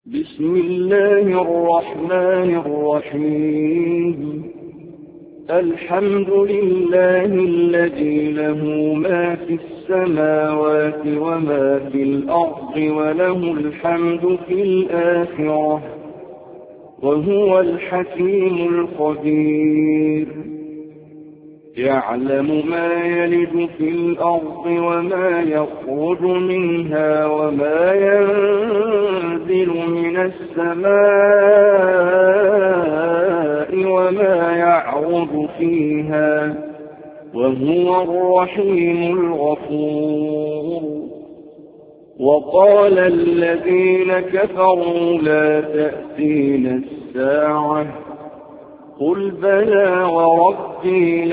بسم الله الرحمن الرحيم. الحمد لله الذي له ما في السماوات وما في الأرض وله الحمد في الآخرة وهو الحكيم الخبير. يعلم ما يلج في الأرض وما يخرج منها وما ينزل من السماء وما يعرض فيها وهو الرحيم الغفور. وقال الذين كفروا لا تأتينا الساعة قل بلى وربي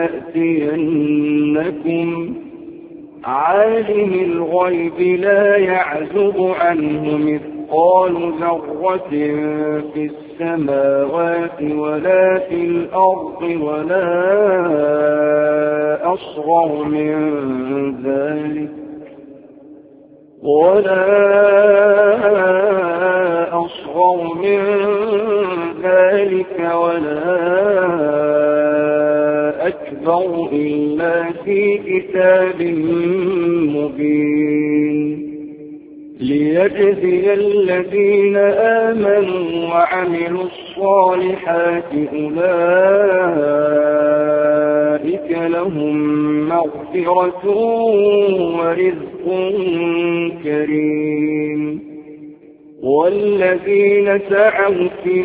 لتأتينكم عالم الغيب لا يعزب عنه مثقال ذرة في السماوات ولا في الأرض ولا أصغر من ذلك ولا أكبر إلا في كتاب مبين ليجزي الذين آمنوا وعملوا الصالحات أولئك لهم مغفرة ورزق كريم. والذين سعوا في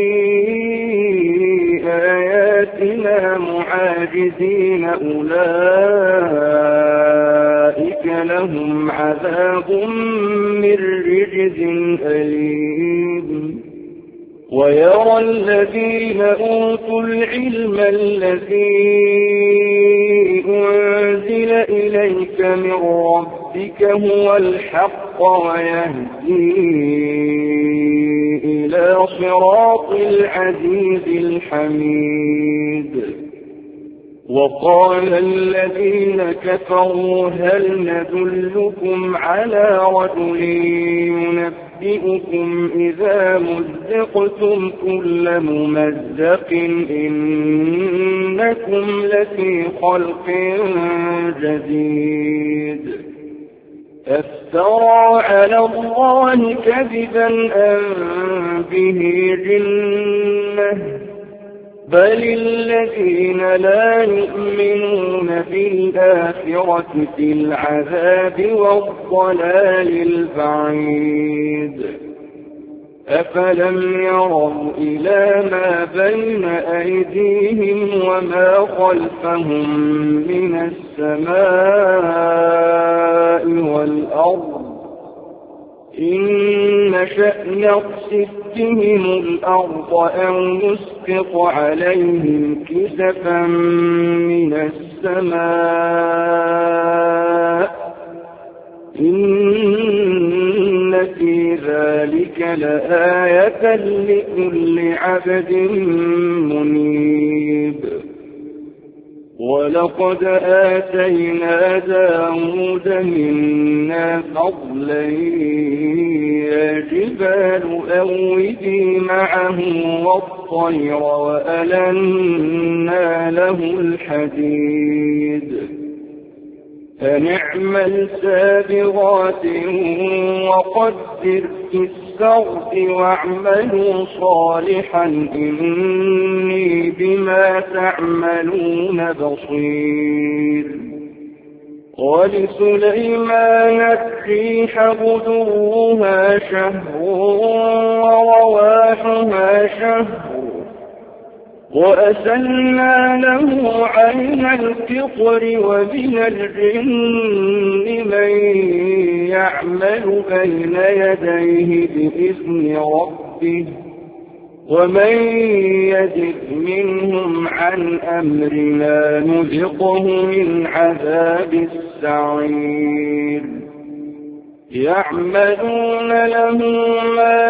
آياتنا معاجزين أولئك لهم عذاب من رجز أليم. ويرى الذين أوتوا العلم الذي أنزل إليك من ربك هو الحق ويهدي إلى صراط العزيز الحميد. وقال الذين كفروا هل ندلكم على رجل ينبئكم إذا مزقتم كل ممزق إنكم لفي خلق جديد. افترى على الله كذبا أم به جنة بل الذين لا يؤمنون بالآخرة في العذاب والضلال البعيد. أفلم يروا إلى ما بين أيديهم وما خلفهم من السماء والأرض إن نشأ نخسف بهم الأرض أو نسقط عليهم كسفا من السماء إن في ذلك لآية لكل عبد منيب. ولقد آتينا داود منا فضلا يا جبال أوبي معه والطير وألنا له الحديد فنعمل سابغات وقدر في السرد واعملوا صالحا إني بما تعملون بصير. ولسليمان الريح غدوها شهر ورواحها شهر وأسلنا له عين القطر ومن الجن من يعمل بين يديه بإذن ربه ومن يزغ منهم عن أمرنا نذقه من عذاب السعير. يعملون له ما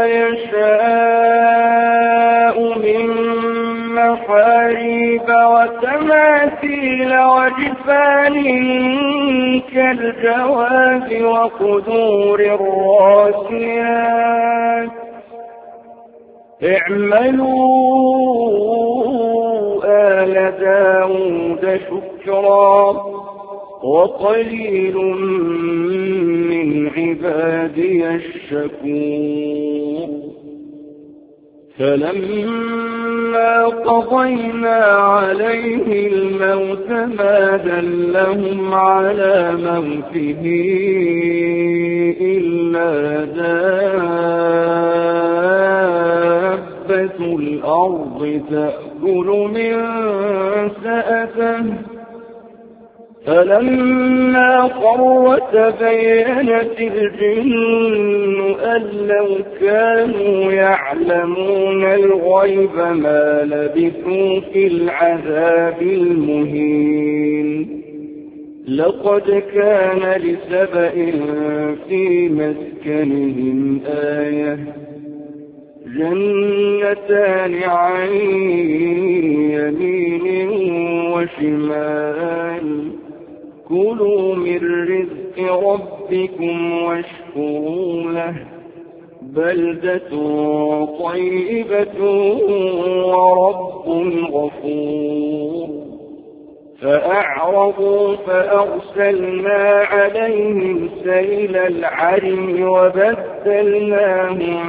يشاء من محاريب وتماثيل وجفان كالجواب وقدور الراسيات اعملوا آل داود شكرا وقليل من عبادي الشكور فلما قضينا عليه الموت ما دلهم على موته إلا دابة الأرض تأكل من سأته فلما خر تبينت الجن أن لو كانوا يعلمون الغيب ما لبثوا في العذاب المهين لقد كان لسبأ في مسكنهم آية جنتان عن يمين وشمال كلوا من رزق ربكم واشكروا له بلدة طيبة ورب غفور فأعرضوا فأرسلنا عليهم سيل العرم وبدلناهم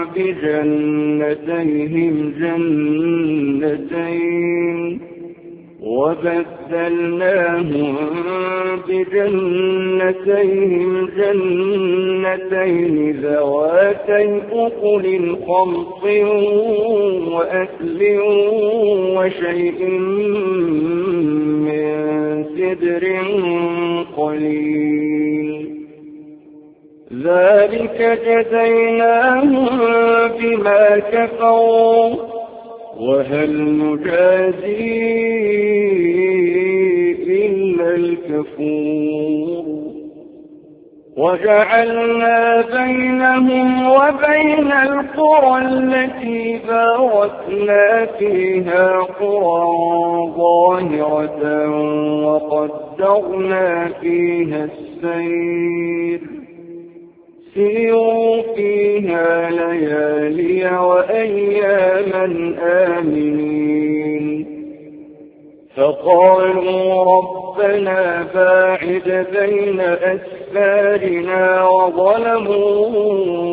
بجنتيهم جنتين ذواتي أكل خمط وأكل وشيء من سدر قليل ذلك جزيناهم بما كفروا وهل نجازي إلا الكفور وجعلنا بينهم وبين القرى التي باركنا فيها قرى ظاهرة وقدرنا فيها السير سيروا فيها ليالي وأياما آمنين فقالوا ربنا باعد بين أسفارنا وظلموا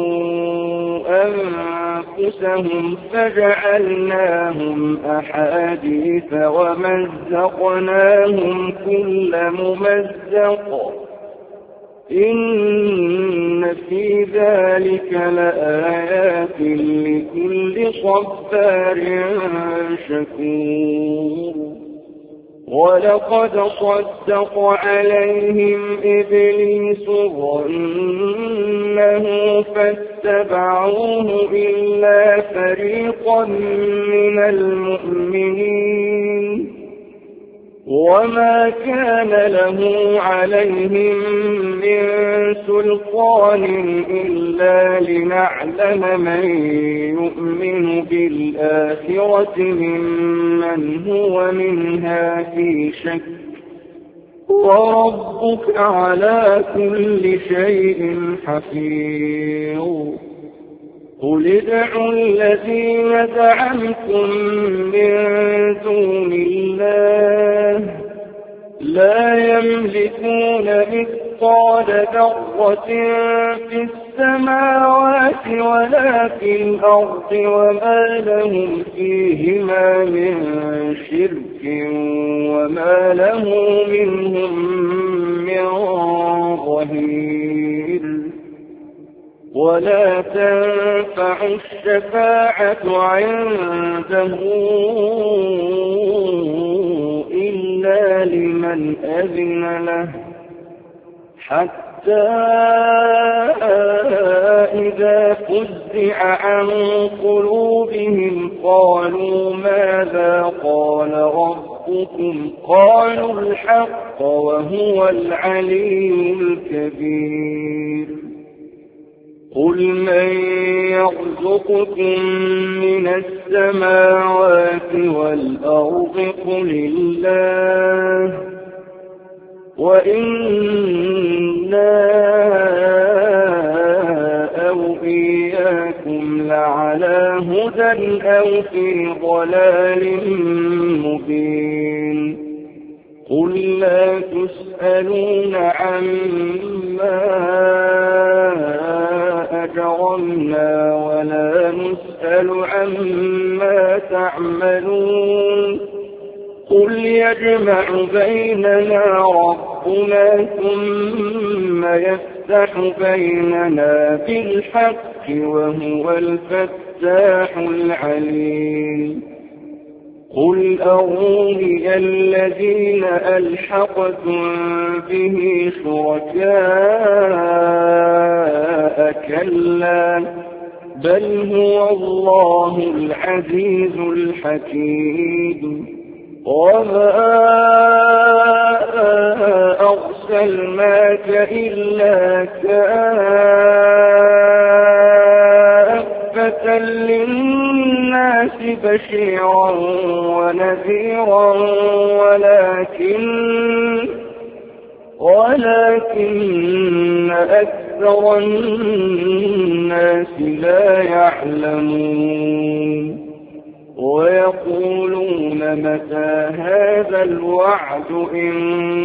أنفسهم فجعلناهم أحاديث ومزقناهم كل ممزق إن في ذلك لآيات لكل صبار شكور ولقد صدق عليهم إبليس ظنه فاتبعوه إلا فريقا من المؤمنين وما كان له عليهم من سلطان إلا لنعلم من يؤمن بالآخرة ممن هو منها في شك وربك على كل شيء حفيظ قل ادعوا الذين زعمتم من دون الله لا يملكون مثقال ذرة في السماوات ولا في الأرض وما لهم فيهما من شرك وما له منهم من ظهير ولا تنفع الشفاعة عنده إلا لمن أذن له حتى إذا فزع عن قلوبهم قالوا ماذا قال ربكم قالوا الحق وهو العلي الكبير قل من يرزقكم من السماوات والأرض قل الله وإنا أو إياه إنكم لعلى هدى أو في ضلال مبين قل لا تسألون عما أجرمنا ولا نسأل عما تعملون قل يجمع بيننا ربنا ثم يفتح بيننا بالحق وهو الفتاح العليم قل أروني الذين ألحقتم به شركاء كلا بل هو الله العزيز الحكيم وما أرسلناك إلا كافة للناس بشيرا ونذيرا ولكن أكثر الناس لا يعلمون ويقولون متى هذا الوعد إن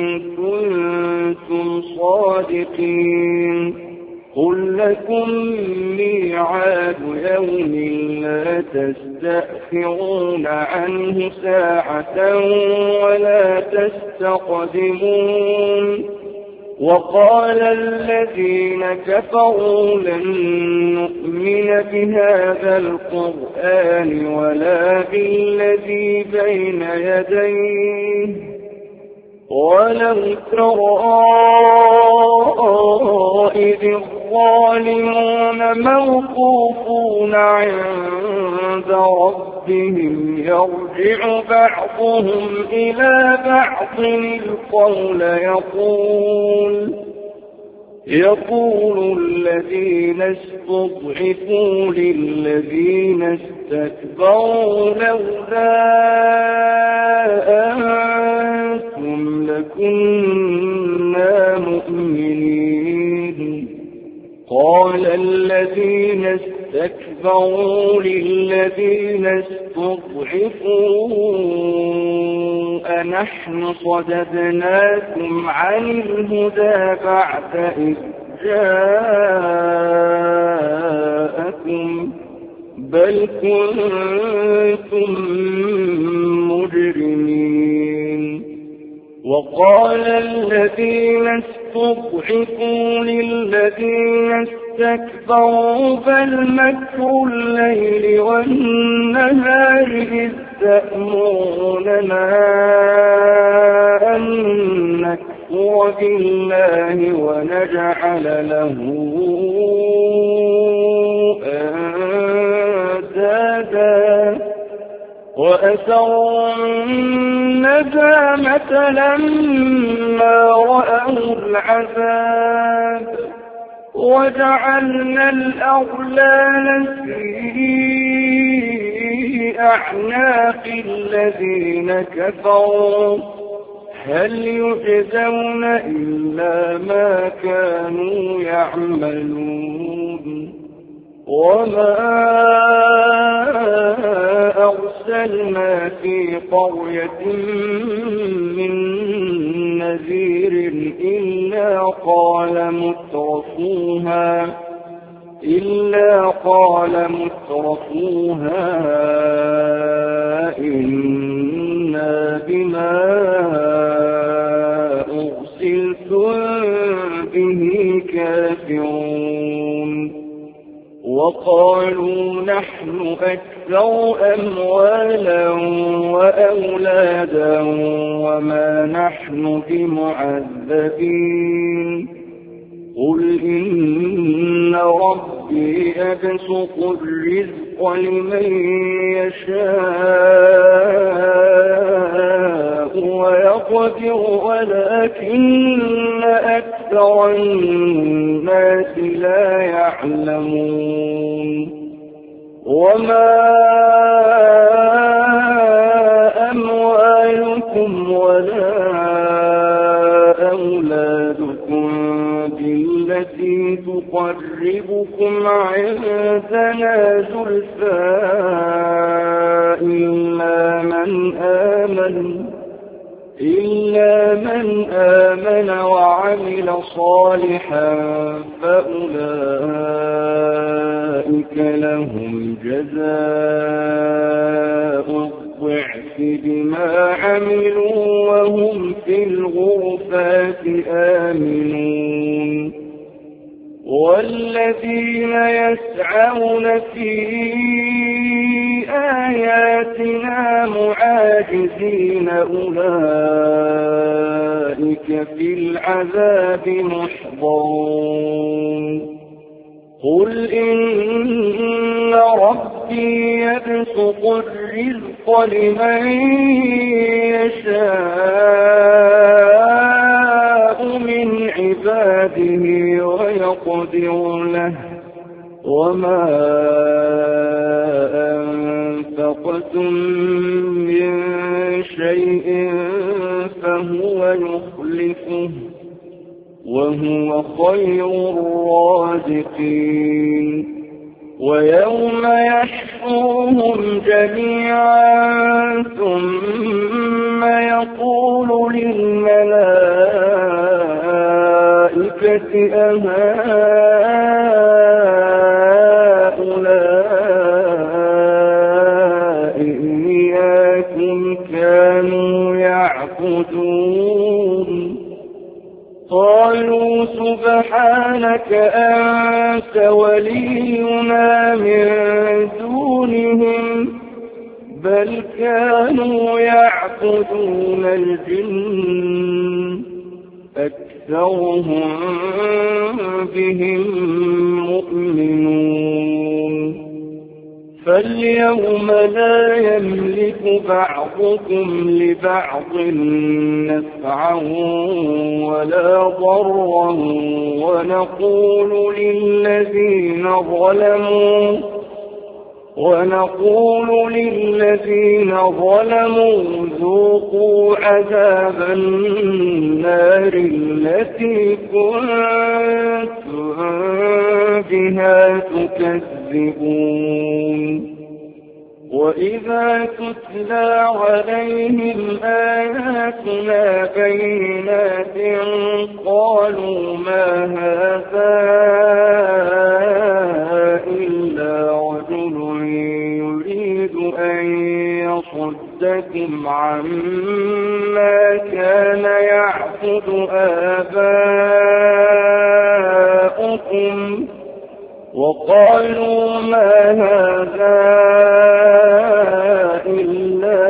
كنتم صادقين قل لكم ميعاد يوم لا تستأخرون عنه ساعة ولا تستقدمون وقال الذين كفروا لن نؤمن بهذا القرآن ولا بالذي بين يديه ولو ترى إذ الظالمون موقوفون عند ربهم يرجع بعضهم إلى بعض القول يقول الذين استضعفوا للذين استكبروا لولا أنتم لكنا مؤمنين قال الذين استكبروا للذين استضعفوا أنحن صددناكم عن الهدى بعد إذ جاءكم بل كنتم مجرمين وقال الذين استضعفوا للذين استكبروا بل مكر الليل والنهار إذ تأمروننا أن نكفر بالله ونجعل له أندادا وأسروا الندامة لما رأوا العذاب وجعلنا الأغلال في أعناق الذين كفروا هل يجزون إلا ما كانوا يعملون وما أرسلنا في قرية من نذير إلا قال مترفوها إنا بما أرسلتم به كافرون وقالوا نحن أكثر أموالا وأولادا وما نحن بمعذبين قل إن ربي يبسط الرزق لمن يشاء ويقدر ولكن أكثر الناس لا يعلمون وما أموالكم ولا أولادكم بالتي يقربكم عندنا زلفى إلا من آمن وعمل صالحا فأولئك لهم جزاء الضعف بما عملوا وهم في الغرفات آمنون والذين يسعون في آياتنا معاجزين أولئك في العذاب محضرون قل إن ربي يبسط الرزق لمن يشاء من عباده ويقدر له وما أنفقتم من شيء فهو يخلفه وهو خير الرازقين ويوم يحشرهم جميعا ثم يقول للملائكة أهؤلاء إياكم كانوا يعبدون قالوا سبحانك أنت ولينا من دونهم بل كانوا يعبدون الجن أكثرهم بهم مؤمنون فاليوم لا يملك بعضكم لبعض نفعا ولا ضرا ونقول للذين ظلموا ذوقوا عذاب النار التي كنتم بها تكذبون وإذا تتلى عليهم آياتنا بينات قالوا ما هذا إلا رجل يريد أن يصدكم عما كان يعبد آباؤكم وقالوا ما هذا إلا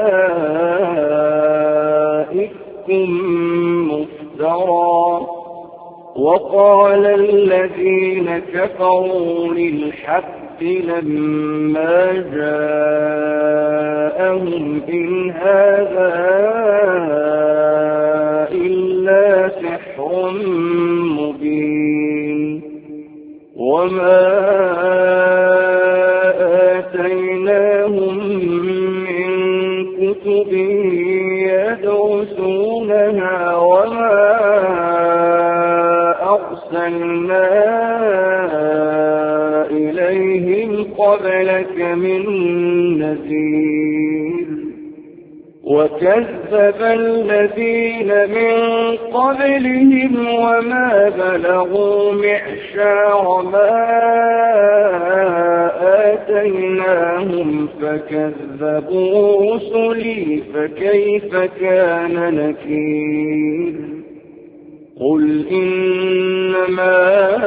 إفك مفترى وقال الذين كفروا للحق لما جاءهم إن هذا إلا سحر مبين وما آتيناهم من كتب يدرسونها وما أرسلنا إليهم قبلك من نذير وكذب الذين من قبلهم وما بلغوا معشار ما آتيناهم فكذبوا رسلي فكيف كان نكير قل إنما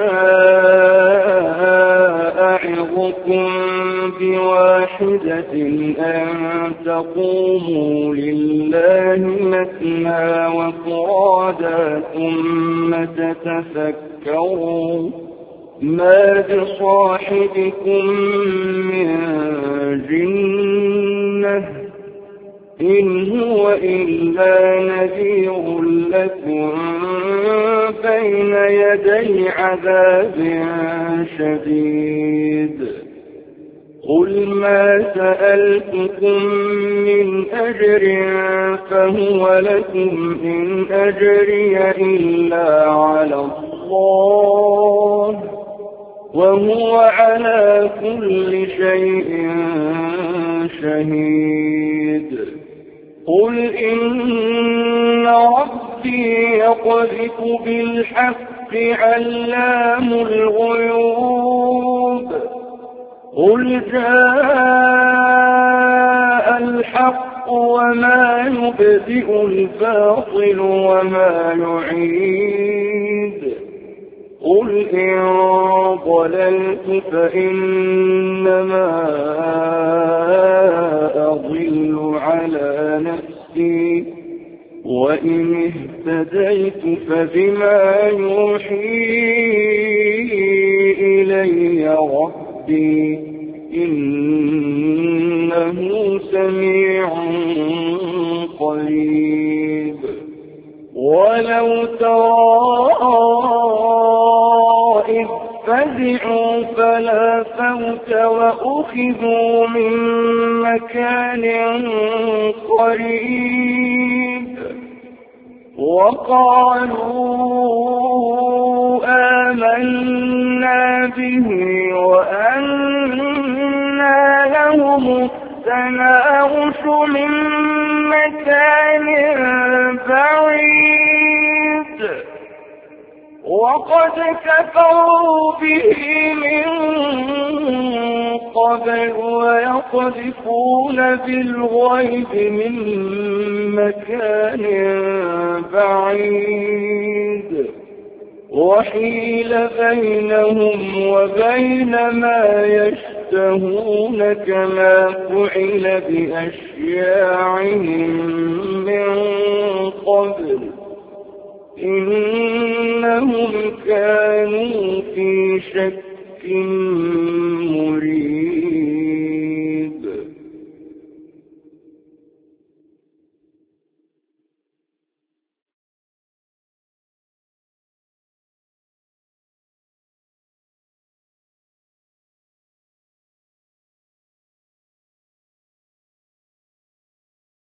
أعظكم بواحدة أن تقوموا لله مثنى وفرادا ثم تتفكروا ما بصاحبكم من جنة إن هو إلا نذير لكم بين يدي عذاب شديد قل ما سألتكم من أجر فهو لكم إن أجري إلا على الله وهو على كل شيء شهيد. قل إن ربي يقذف بالحق علام الغيوب. قل جاء الحق وما يبدئ الباطل وما يعيد. قل إن ضللت فإنما أضل على نفسي وإن اهتديت فبما يوحي إلي ربي إنه سميع قريب. ولو ترى إذ فزعوا فلا فوت وأخذوا من مكان قريب وقالوا آمنا به وأنى لهم التناوش من مكان بعيد وقد كفروا به من قبل ويقذفون بالغيب من مكان بعيد وحيل بينهم وبين ما يشتهون كما فعل بأشياعهم من قبل إنهم كانوا في شك مريب.